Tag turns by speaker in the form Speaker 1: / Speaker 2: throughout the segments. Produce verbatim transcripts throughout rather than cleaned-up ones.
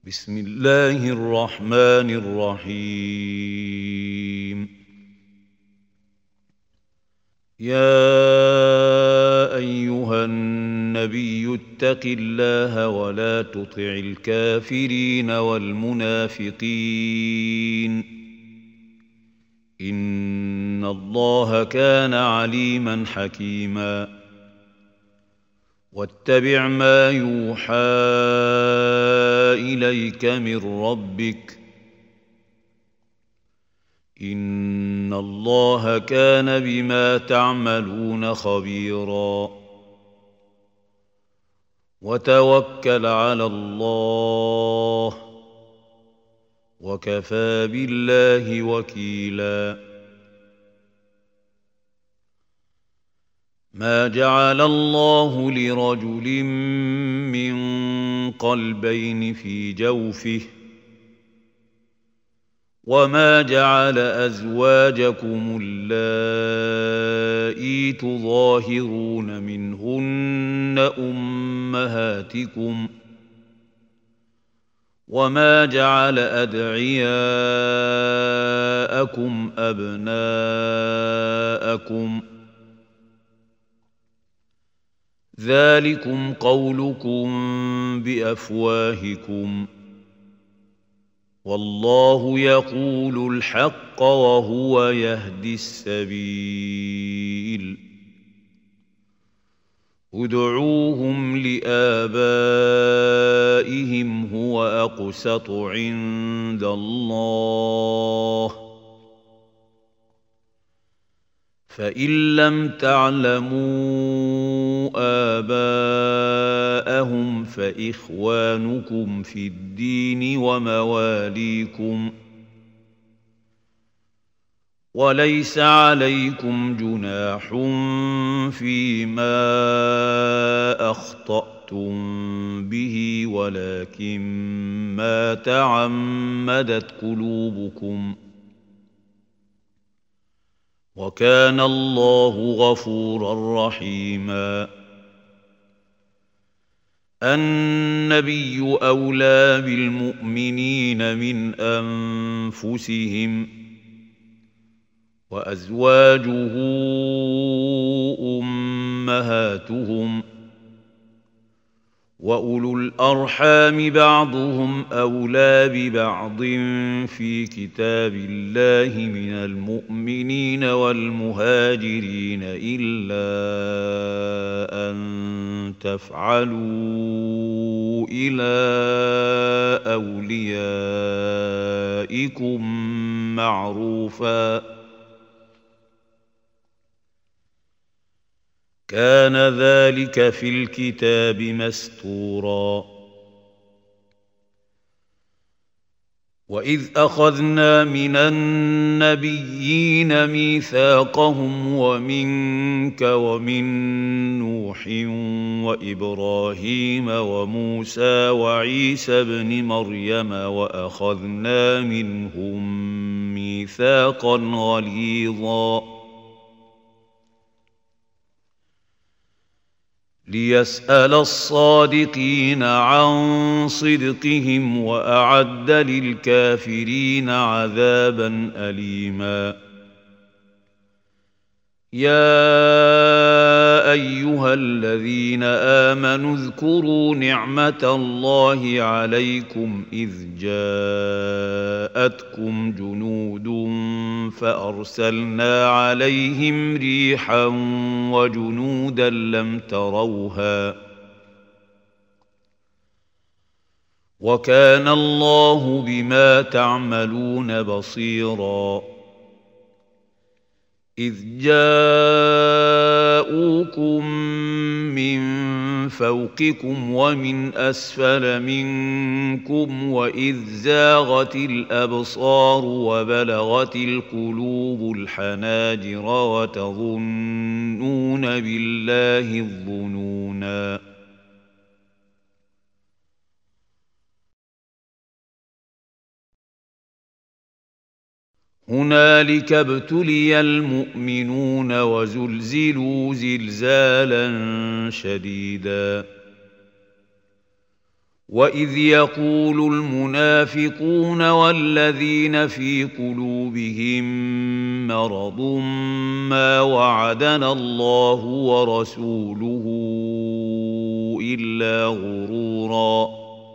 Speaker 1: بسم الله الرحمن الرحيم. يا أيها النبي اتق الله ولا تطع الكافرين والمنافقين إن الله كان عليما حكيما. واتبع ما يوحى إليك من ربك إن الله كان بما تعملون خبيرا. وتوكل على الله وكفى بالله وكيلا. ما جعل الله لرجل من قلبين في جوفه وما جعل أزواجكم اللائي تظاهرون منهن أمهاتكم وما جعل أدعياءكم أبناءكم ذلكم قولكم بأفواهكم والله يقول الحق وهو يهدي السبيل. ادعوهم لآبائهم هو أقسط عند الله فإن لم تعلموا آباءهم فإخوانكم في الدين ومواليكم وليس عليكم جناح فيما أخطأتم به ولكن ما تعمدت قلوبكم وكان الله غفورا رحيما. النبي أولى بالمؤمنين من أنفسهم وأزواجه أمهاتهم وأولو الأرحام بعضهم أولى ببعض في كتاب الله من المؤمنين والمهاجرين إلا أن تفعلوا إلى أوليائكم معروفا كان ذلك في الكتاب مسطورا. وإذ أخذنا من النبيين ميثاقهم ومنك ومن نوح وإبراهيم وموسى وعيسى بن مريم وأخذنا منهم ميثاقا غليظا ليسأل الصادقين عن صدقهم وأعد للكافرين عذابا أليما. يا أيها الذين آمنوا اذكروا نعمة الله عليكم إذ جاءتكم جنود فأرسلنا عليهم ريحا وجنودا لم تروها وكان الله بما تعملون بصيرا. إذ جاءوكم من فوقكم ومن أسفل منكم وإذ زاغت الأبصار وبلغت القلوب الحناجر وتظنون بالله الظنونا. هنالك ابتلي المؤمنون وزلزلوا زلزالا شديدا وإذ يقول المنافقون والذين في قلوبهم مرض ما وعدنا الله ورسوله إلا غرورا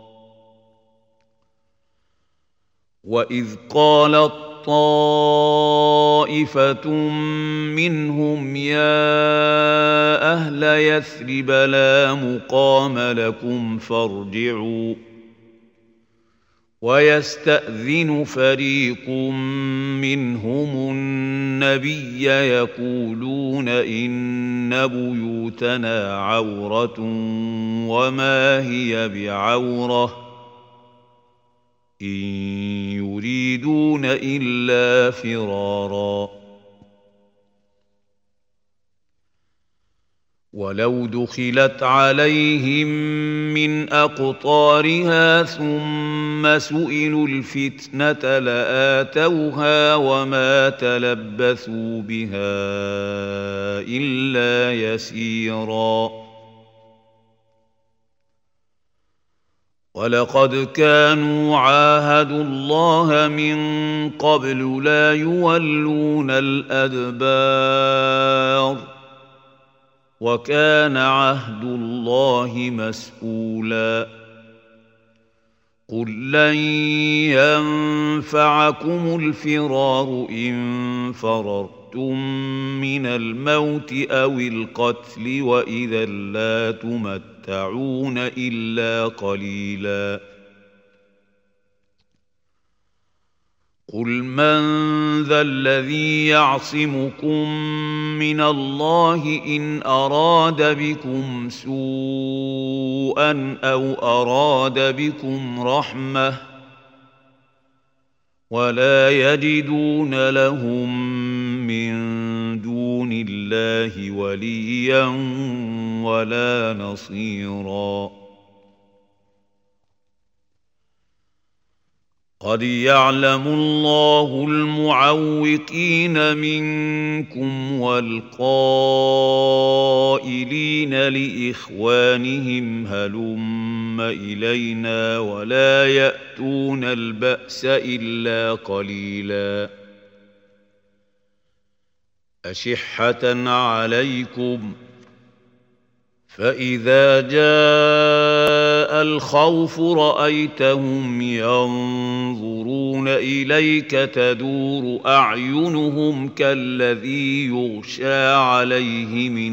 Speaker 1: وإذ قالت طائفة منهم يا أهل يثرب لا مقام لكم فارجعوا ويستأذن فريق منهم النبي يقولون إن بيوتنا عورة وما هي بعورة إن يريدون إلا فرارا ولو دخلت عليهم من أقطارها ثم سئلوا الفتنة لآتوها وما تلبثوا بها إلا يسيرا ولقد كانوا عاهدوا الله من قبل لا يولون الأدبار وكان عهد الله مسؤولا قل لن ينفعكم الفرار إن فررتم من الموت أو القتل وإذا لا تمتعون إلا قليلا قل من ذا الذي يعصمكم من الله إن أراد بكم سوءا أو أراد بكم رحمة ولا يجدون لهم من دون الله وليا ولا نصيرا قد يعلم الله المعوقين منكم والقائلين لإخوانهم هلم إلينا ولا يأتون البأس إلا قليلا أشحة عليكم فإذا جاء الخوف رأيتهم ينظرون إليك تدور أعينهم كالذي يغشى عليه من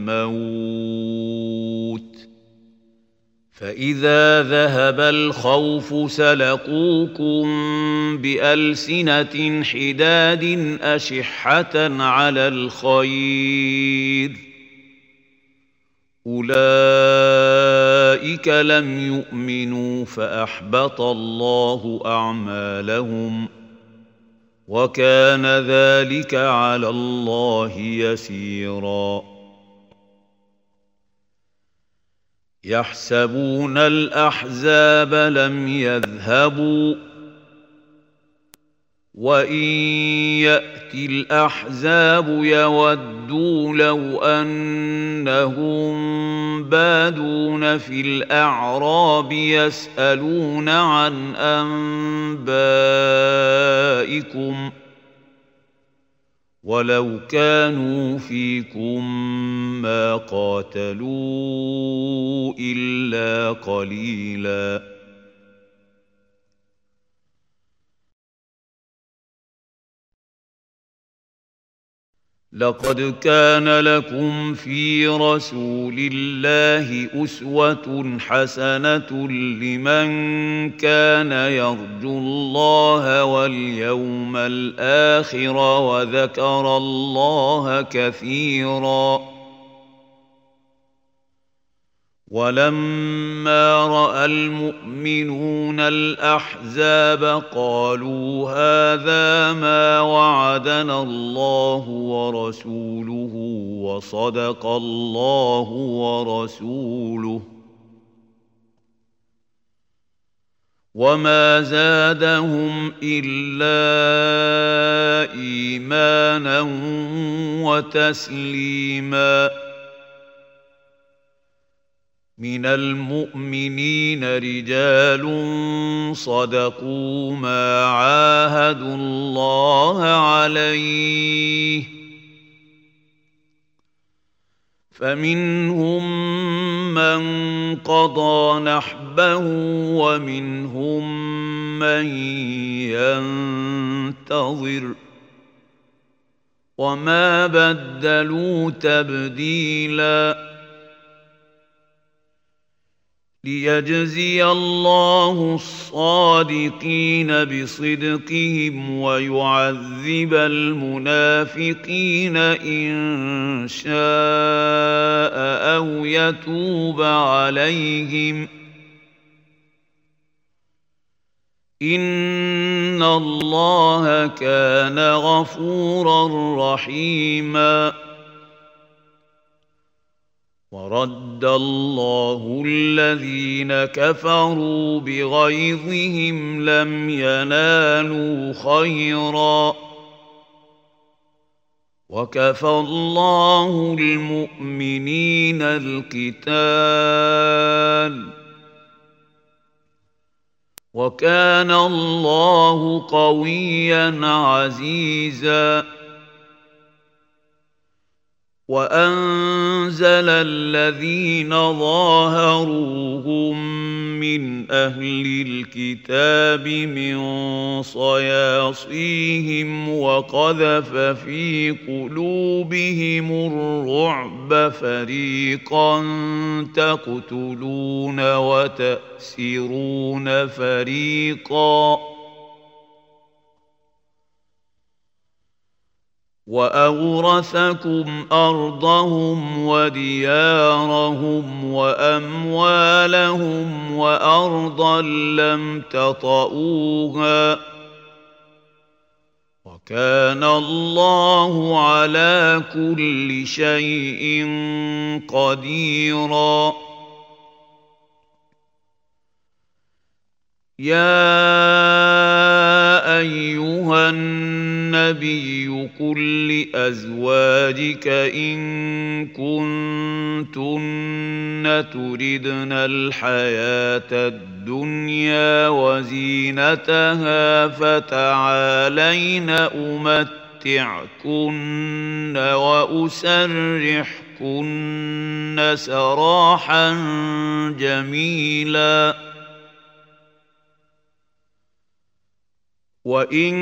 Speaker 1: الموت فإذا ذهب الخوف سلقوكم بألسنة حداد أشحة على الخير أولئك لم يؤمنوا فأحبط الله أعمالهم وكان ذلك على الله يسيرا يحسبون الأحزاب لم يذهبوا وإن يأتي الأحزاب يودوا لو أنهم بادون في الأعراب يسألون عن أنبائكم ولو كانوا فيكم ما قاتلوا إلا قليلاً لقد كان لكم في رسول الله أسوة حسنة لمن كان يرجو الله واليوم الآخر وذكر الله كثيرا ولما رأى المؤمنون الأحزاب قالوا هذا ما وعدنا الله ورسوله وصدق الله ورسوله وما زادهم إلا إيمانا وتسليما من المؤمنين رجال صدقوا ما عاهدوا الله عليه فمنهم من قضى نحبه ومنهم من ينتظر وما بدلوا تبديلا ليجزي الله الصادقين بصدقهم ويعذب المنافقين إن شاء أو يتوب عليهم إن الله كان غفورا رحيما ورد الله الذين كفروا بغيظهم لم ينالوا خيرا وكفى الله المؤمنين القتال وكان الله قويا عزيزا وأنزل الذين ظاهروهم من أهل الكتاب من صياصيهم وقذف في قلوبهم الرعب فريقا تقتلون وتأسرون فريقا وأورثكم أرضهم وديارهم وأموالهم وأرضا لم تطئوها وكان الله على كل شيء قديرا يا أيها النبي قل لأزواجك إن كنتن تردن الحياة الدنيا وزينتها فتعالين أمتعكن وأسرحكن سراحا جميلا وإن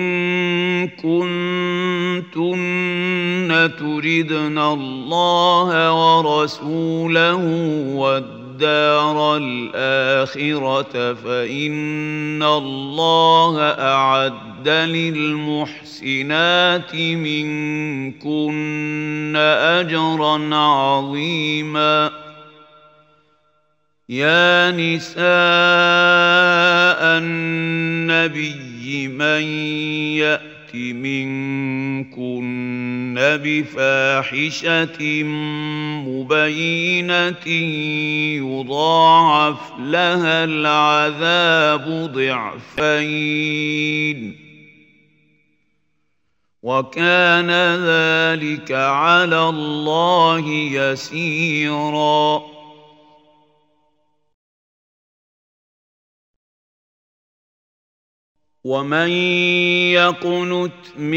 Speaker 1: كنتن تردن الله ورسوله والدار الآخرة فإن الله أعد للمحسنات منكن أجرا عظيما يا نساء النبي من يأت منكن بفاحشة مبينة يضاعف لها العذاب ضعفين وكان ذلك على الله يسيرا ومن يقنت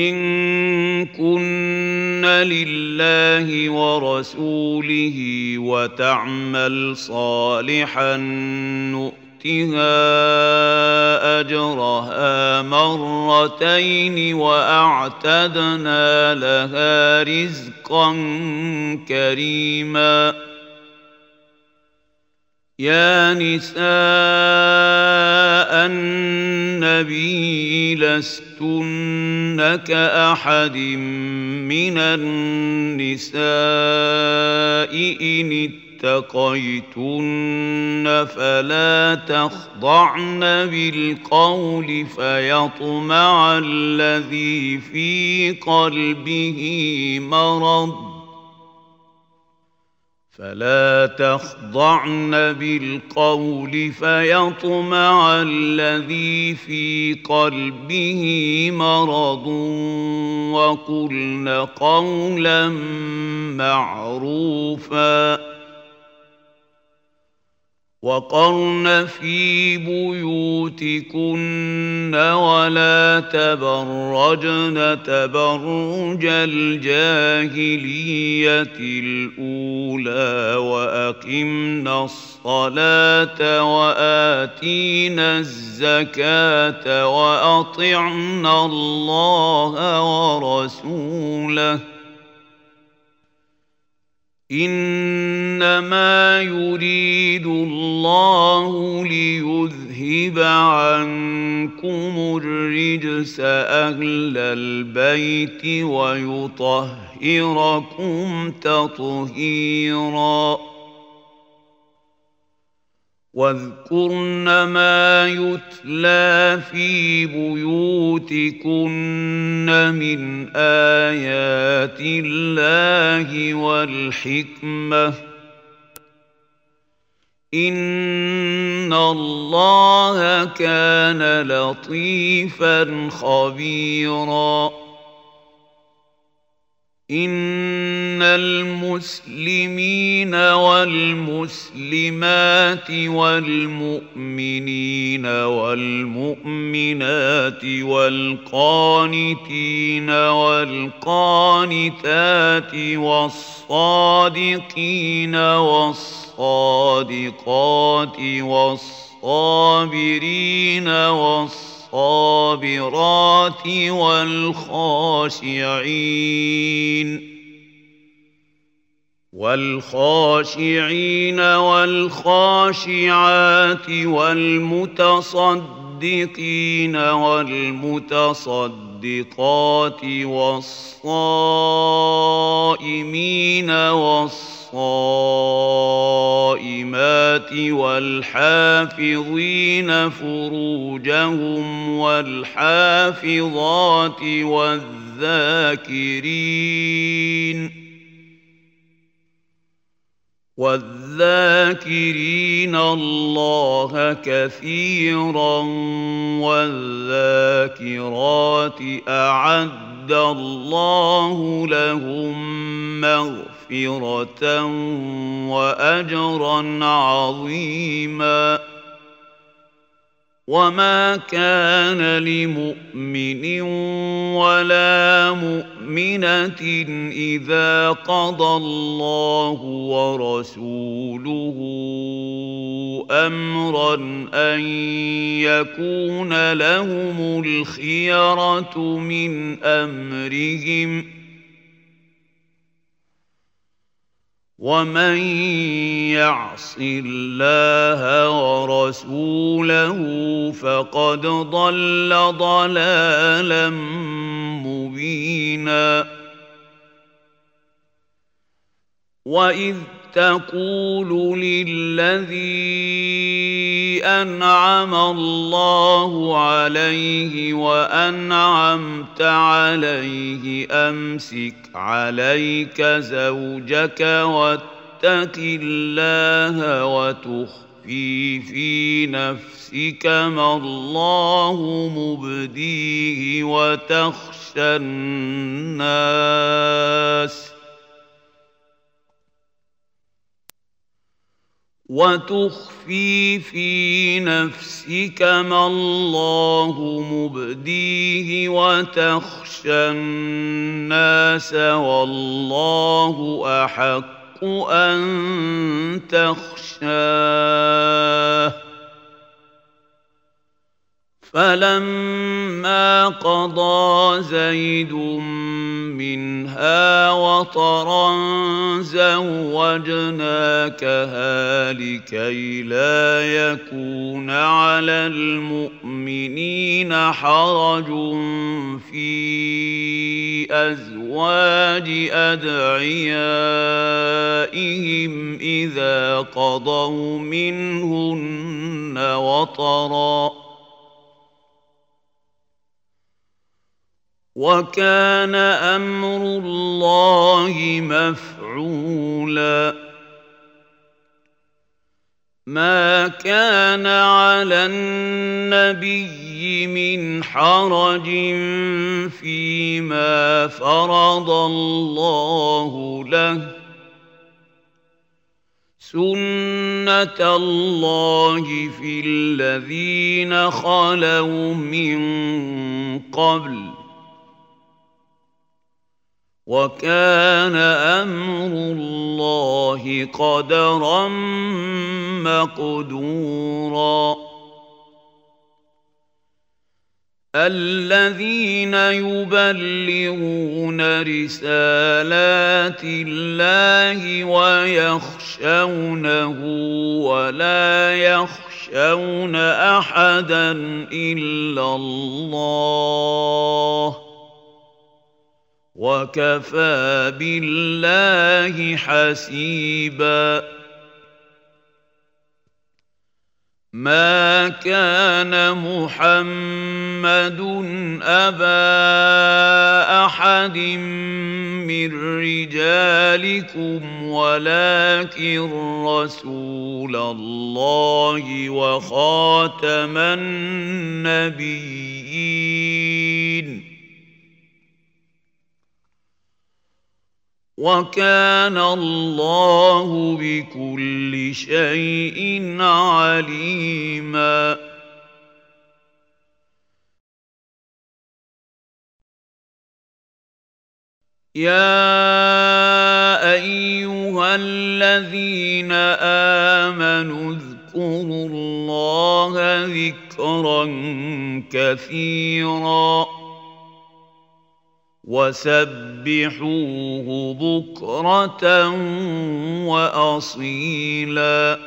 Speaker 1: منكن لله ورسوله وتعمل صالحا نؤتها أجرها مرتين وأعتدنا لها رزقا كريما يا نساء النبي لستن كأحد من النساء إن اتقيتن فلا تخضعن بالقول فيطمع الذي في قلبه مرض فلا تخضعن بالقول فيطمع الذي في قلبه مرض وقلن قولا معروفا وقرن في بيوتكن ولا تبرجن تبرج الجاهلية الأولى وأقمنا الصلاة وآتينا الزكاة وأطعنا الله ورسوله إنما يريد الله ليذهب عنكم الرجس أهل البيت ويطهركم تطهيرا واذكرن ما يتلى في بيوتكن من آيات الله والحكمة إن الله كان لطيفا خبيرا إن المسلمين والمسلمات والمؤمنين والمؤمنات والقانتين والقانتات والصادقين والصادقات والصابرين والصابرين الصابرات والخاشعين والخاشعين والخاشعات والمتصدقين والمتصدقات والصائمين والصائمات والحافظين فروجهم والحافظات والذاكرين والذاكرين الله كثيرا والذاكرات أعد الله لهم مغفرة وأجرا عظيما وما كان لمؤمن ولا مؤمنة إذا قضى الله ورسوله أمرا أن يكون لهم الخيرة من أمرهم ومن يعص الله ورسوله فقد ضل ضلالا مبينا وإذ تقول للذي أنعم الله عليه وأنعمت عليه أمسك عليك زوجك واتق الله وتخفي في نفسك ما الله مبديه وتخشى الناس وتخفي في نفسك ما الله مبديه وتخشى الناس والله أحق أن تخشاه فلما قضى زيد منها وطرا زوجناكها لكي لا يكون على المؤمنين حرج في أزواج أدعيائهم إذا قضوا منهن وطرا وكان أمر الله مفعولا ما كان على النبي من حرج فيما فرض الله له سُنَّةَ اللَّهِ فِي الَّذِينَ خَلَوْا مِن قَبْلُ ۚ وَكَانَ أَمْرُ اللَّهِ قَدَرًا مَّقْدُورًا الَّذِينَ يُبَلِّغُونَ رِسَالَاتِ اللَّهِ وَيَخْشَوْنَهُ وَلَا يَخْشَوْنَ أَحَدًا إِلَّا اللَّهَ ۗ وَكَفَىٰ بِاللَّهِ حَسِيبًا مَا كَانَ مُحَمَّدٌ أَبَا أَحَدٍ مِّن رِّجَالِكُمْ وَلَٰكِن رَّسُولَ اللَّهِ وَخَاتَمَ النَّبِيِّينَ وَكَانَ اللَّهُ بِكُلِّ شَيْءٍ عَلِيمًا يَا أَيُّهَا الَّذِينَ آمَنُوا اذْكُرُوا اللَّهَ ذِكْرًا كَثِيرًا وَسَبِّحُوهُ بُكْرَةً وَأَصِيلًا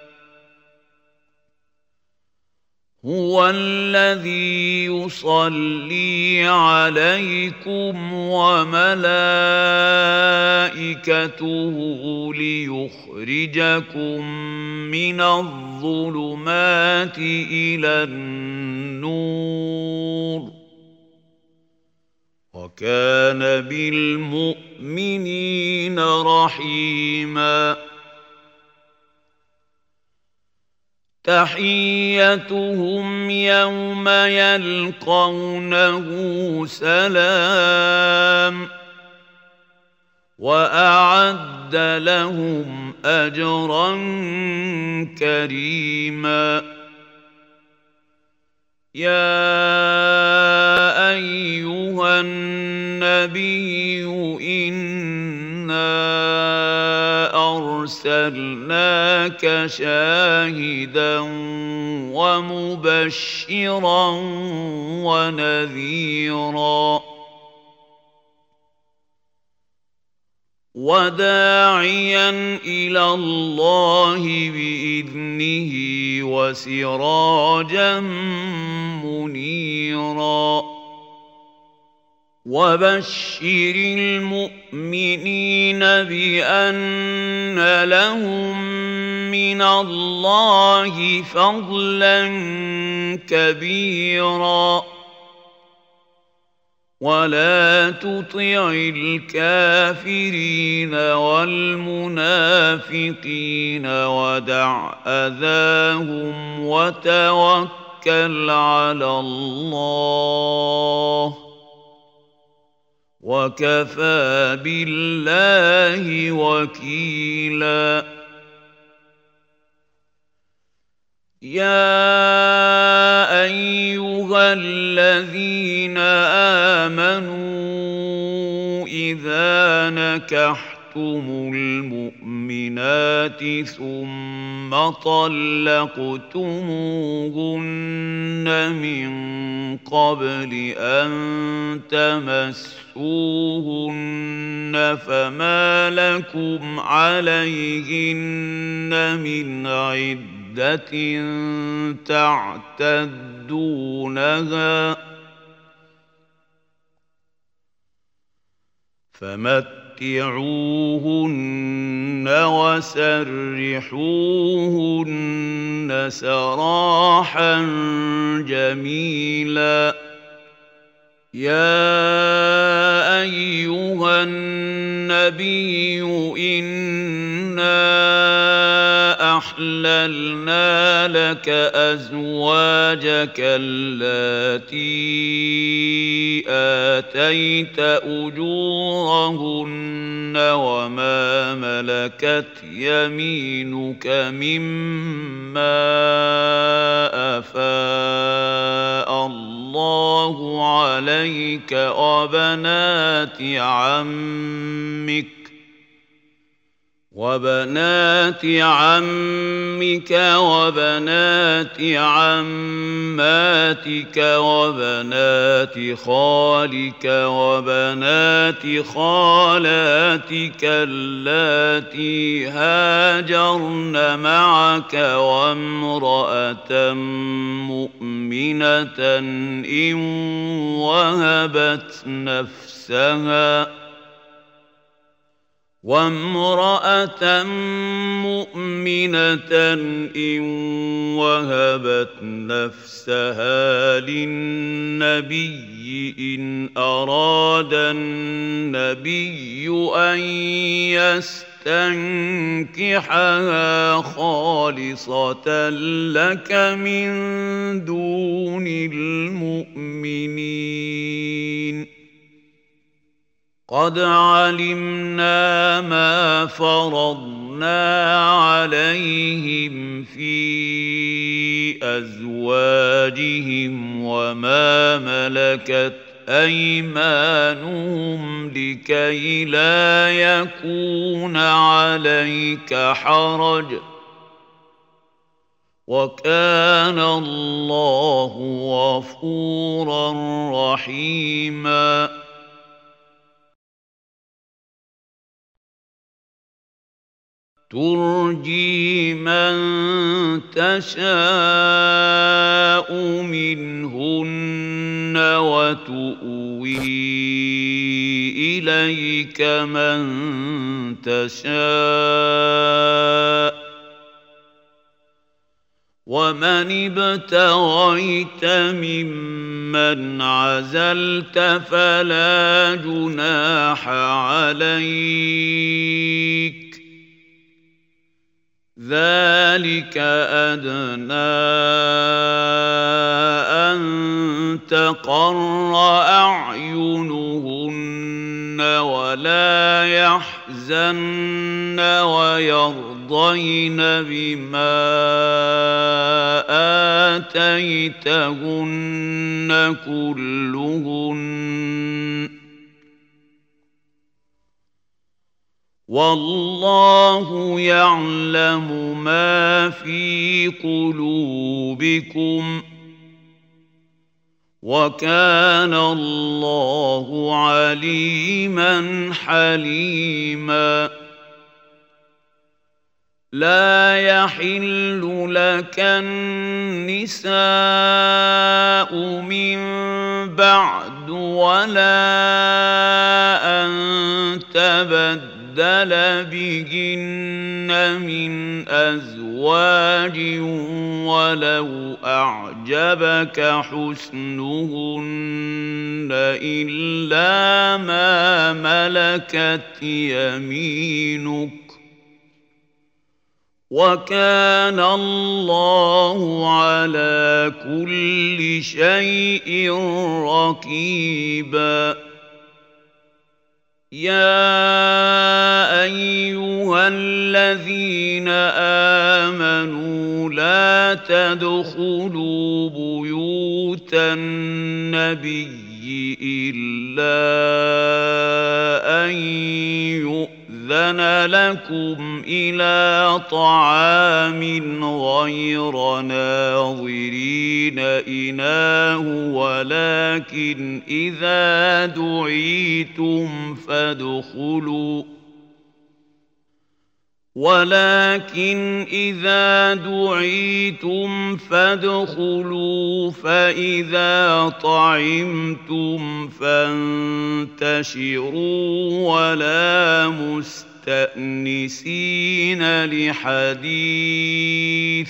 Speaker 1: هُوَ الَّذِي يُصَلِّي عَلَيْكُمْ وَمَلَائِكَتُهُ لِيُخْرِجَكُم مِّنَ الظُّلُمَاتِ إِلَى النُّورِ وَكَانَ بِالْمُؤْمِنِينَ رَحِيمًا تَحِيَّتُهُمْ يَوْمَ يَلْقَوْنَهُ سَلَامٌ وَأَعَدَّ لَهُمْ أَجْرًا كَرِيمًا يَا أَيُّهَا النَّبِيُّ إِنَّا أَرْسَلْنَاكَ شَاهِدًا وَمُبَشِّرًا وَنَذِيرًا وَدَاعِيًا إِلَى اللَّهِ بِإِذْنِهِ وَسِرَاجًا مُّنِيرًا وَبَشِّرِ الْمُؤْمِنِينَ بِأَنَّ لَهُم مِّنَ اللَّهِ فَضْلًا كَبِيرًا وَلَا تُطِعِ الْكَافِرِينَ وَالْمُنَافِقِينَ وَدَعْ أَذَاهُمْ وَتَوَكَّلْ عَلَى اللَّهِ وَكَفَىٰ بِاللَّهِ وَكِيلًا يَا أَيُّهَا الَّذِينَ آمَنُوا إِذَا نَكَحْتُمُ الْمُؤْمِنَاتِ ثُمَّ طَلَّقْتُمُوهُنَّ مِن قَبْلِ أَن تَمَسُّوهُنَّ فَمَا لَكُمْ عَلَيْهِنَّ مِنْ عِدَّةٍ تعتدونها فمتعوهن وسرحوهن سراحا جميلا يا أيها النبي إنا وأحللنا لك أزواجك اللاتي آتيت أجورهن وما ملكت يمينك مما أفاء الله عليك وبنات عمك وبنات عمك وبنات عماتك وبنات خالك وبنات خالاتك اللاتي هاجرن معك وامرأة مؤمنة إن وهبت نفسها وامرأة مؤمنة إن وهبت نفسها للنبي إن أراد النبي أن يستنكحها خالصة لك من دون المؤمنين قد علمنا ما فرضنا عليهم في أزواجهم وما ملكت أيمانهم لكي لا يكون عليك حرج وكان الله غفورا رحيما ترجي من تشاء منهن وتؤوي إليك من تشاء ومن ابتغيت ممن عزلت فلا جناح عليك ذلك أدنى أن تقر أعينهن ولا يحزن ويرضين بما آتيتهن كلهن والله يعلم ما في قلوبكم وكان الله عليما حليما لا يحل لك النساء من بعد ولا أن تبدل بدل بهن من أزواج ولو أعجبك حسنهن إلا ما ملكت يمينك وكان الله على كل شيء رقيبا يا أيها الذين آمنوا لا تدخلوا بيوت النبي إلا أن يؤذن لكم إلى طعام غير ناظرين إناه ولكن إذا دعيتم فادخلوا ولكن إذا دعيتم فادخلوا فإذا طعمتم فانتشروا ولا مستأنسين لحديث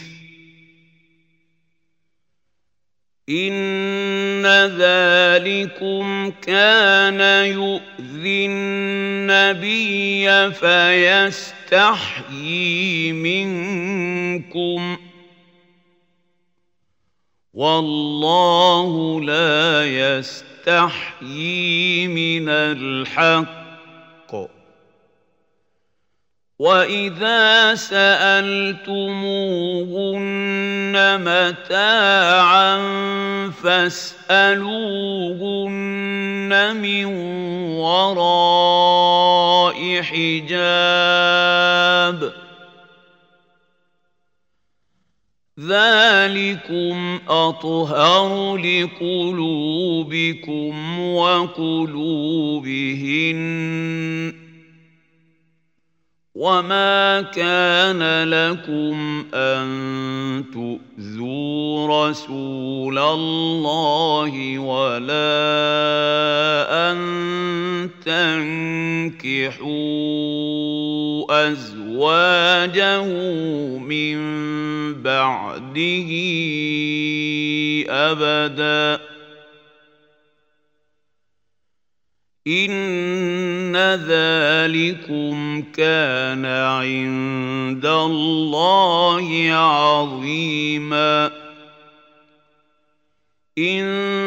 Speaker 1: إن ذلكم كان يؤذي النبي فيستحيي منكم منكم والله لا يستحيي من الحق وإذا سألتموهن متاعا فاسألوهن من وراء حجاب ذلكم أطهر لقلوبكم وقلوبهن وما كان لكم أن تؤذوا رسول الله ولا أن تنكحوا أزواجه من بعده أبدا إن ذلكم كان عند الله عظيما إن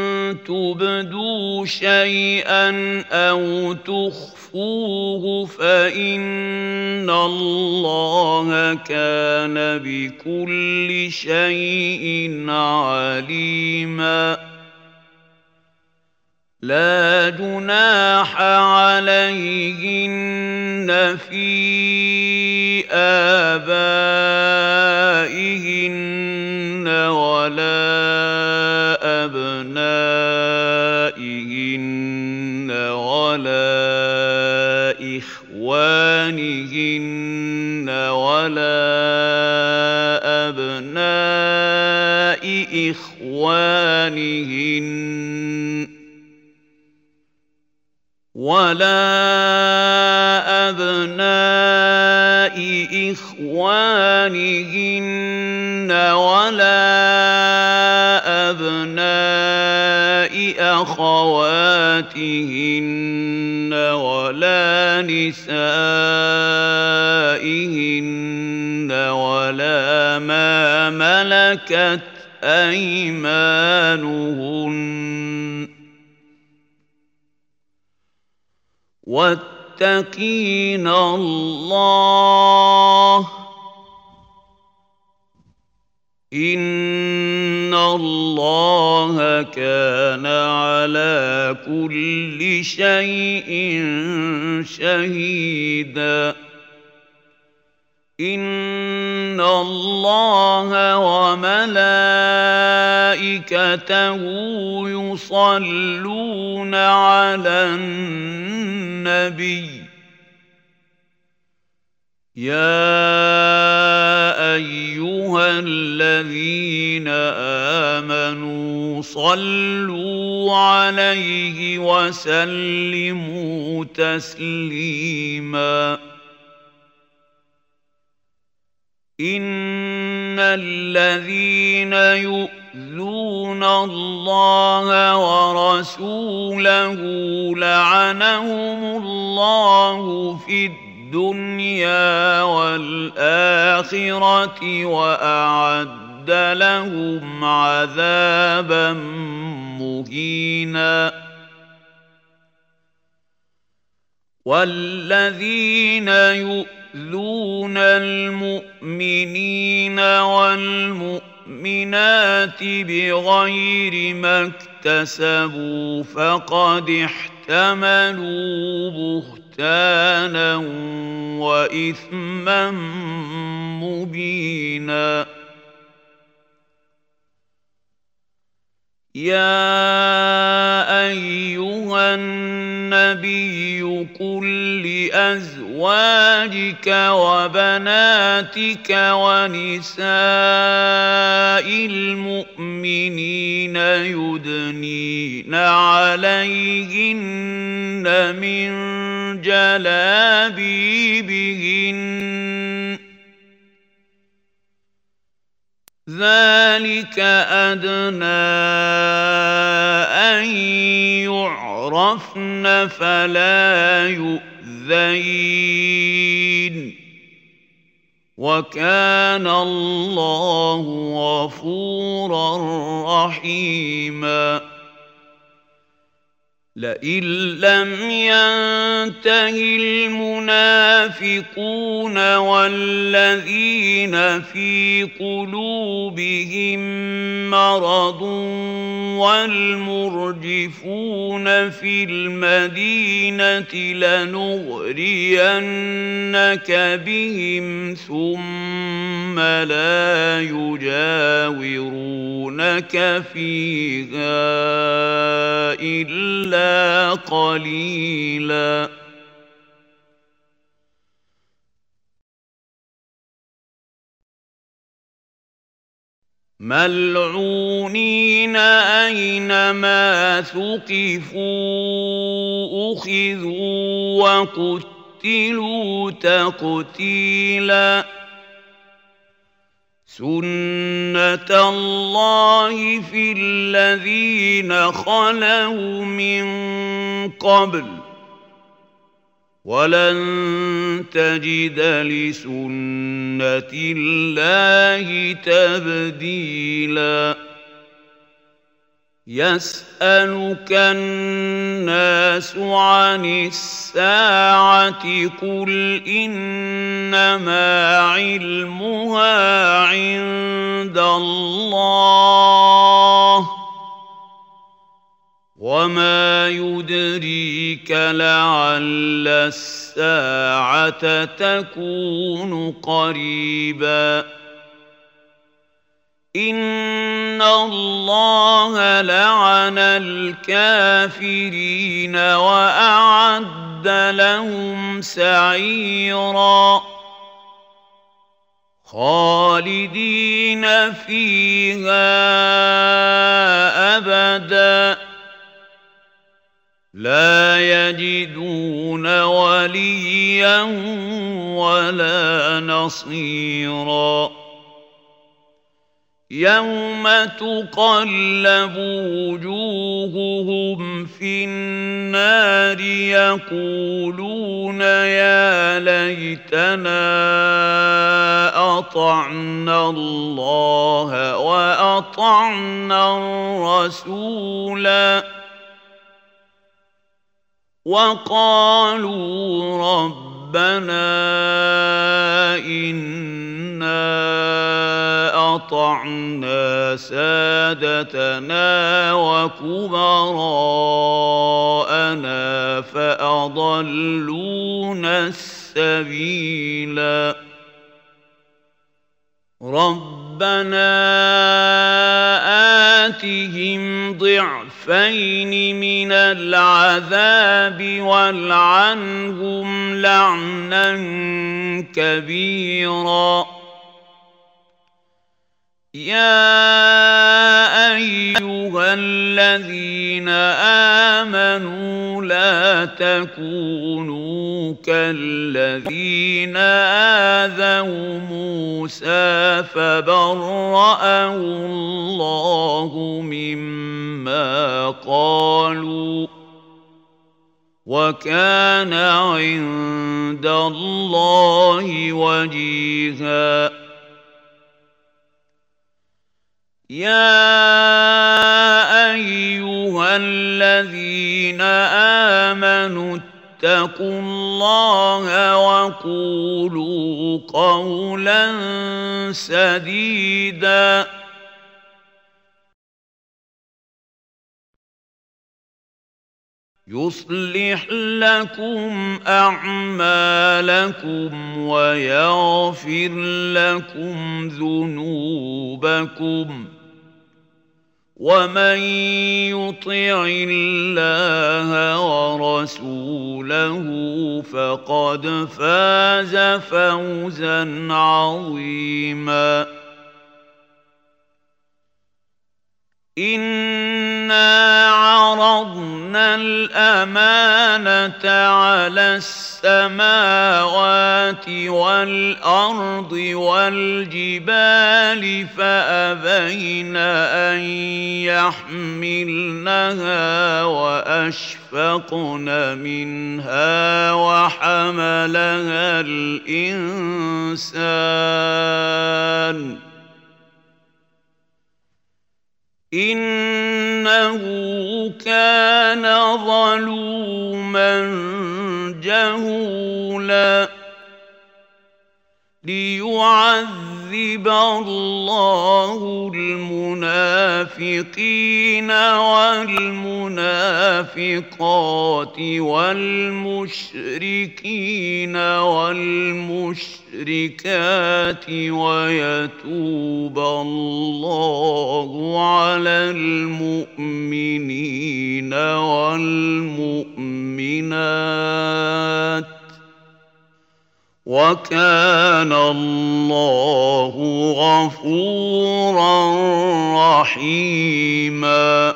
Speaker 1: تبدوا شيئا أو تخفوه فإن الله كان بكل شيء عليما لا جناح عليهن في آبائهن ولا أبنائهن ولا إخوانهن ولا أبناء إخوانهن ولا أبناء إخوانهن ولا أبناء أخواتهن ولا نسائهن ولا ما ملكت أيمانهن واتقين الله إن الله كان على كل شيء شهيدا إن الله وملائكته يصلون على النبي يا أيها الذين آمنوا صلوا عليه وسلموا تسليما إن الذين يؤذون الله ورسوله لعنهم الله في الدنيا والآخرة وأعد لهم عذابا مهينا والذين يؤذون المؤمنين والمؤمنات بغير ما اكتسبوا فقد احتملوا بهتانا وإثما مبينا يا أيها النبي قل لأزواجك وبناتك ونساء المؤمنين يدنين عليهن من جلابيبهن ذلك أدنى أن يعرفن فلا يؤذين وكان الله غفورا رحيما لئن لم ينته المنافقون والذين في قلوبهم مرض والمرجفون في المدينة لنغرينك بهم ثم لا يجاورونك فيها إلا قليلا ملعونين أينما ثقفوا أخذوا وقتلوا تقتيلا سنة الله في الذين خلوا من قبل ولن تجد لسنة الله تبديلا يسألك الناس عن الساعة قل إنما علمها عند الله وما يدريك لعل الساعة تكون قريبا إن الله لعن الكافرين وأعد لهم سعيرا خالدين فيها أبدا لا يجدون وليا ولا نصيرا يوم تقلب وجوههم في النار يقولون يا ليتنا أطعنا الله وأطعنا الرسولا وقالوا ربنا إنا أطعنا سادتنا وكبراءنا فأضلونا السبيلا ربنا آتهم ضعفين من العذاب والعنهم لعنا كبيرا يا أيها الذين آمنوا لا تكونوا كالذين آذوا موسى فبرأه الله مما قالوا وكان عند الله وجيها يا أيها الذين آمنوا اتقوا الله وقولوا قولا سديدا يصلح لكم أعمالكم ويغفر لكم ذنوبكم ومن يطع الله ورسوله فقد فاز فوزا عظيما إنا عرضنا الأمانة على السماوات السماوات والأرض والجبال فأبين أن يحملنها وأشفقن منها وحملها الإنسان إنه كان ظلوما جهولا ليعذب الله المنافقين والمنافقات والمشركين والمشركات ويتوب الله على المؤمنين والمؤمنات وكان الله غفورا رحيما.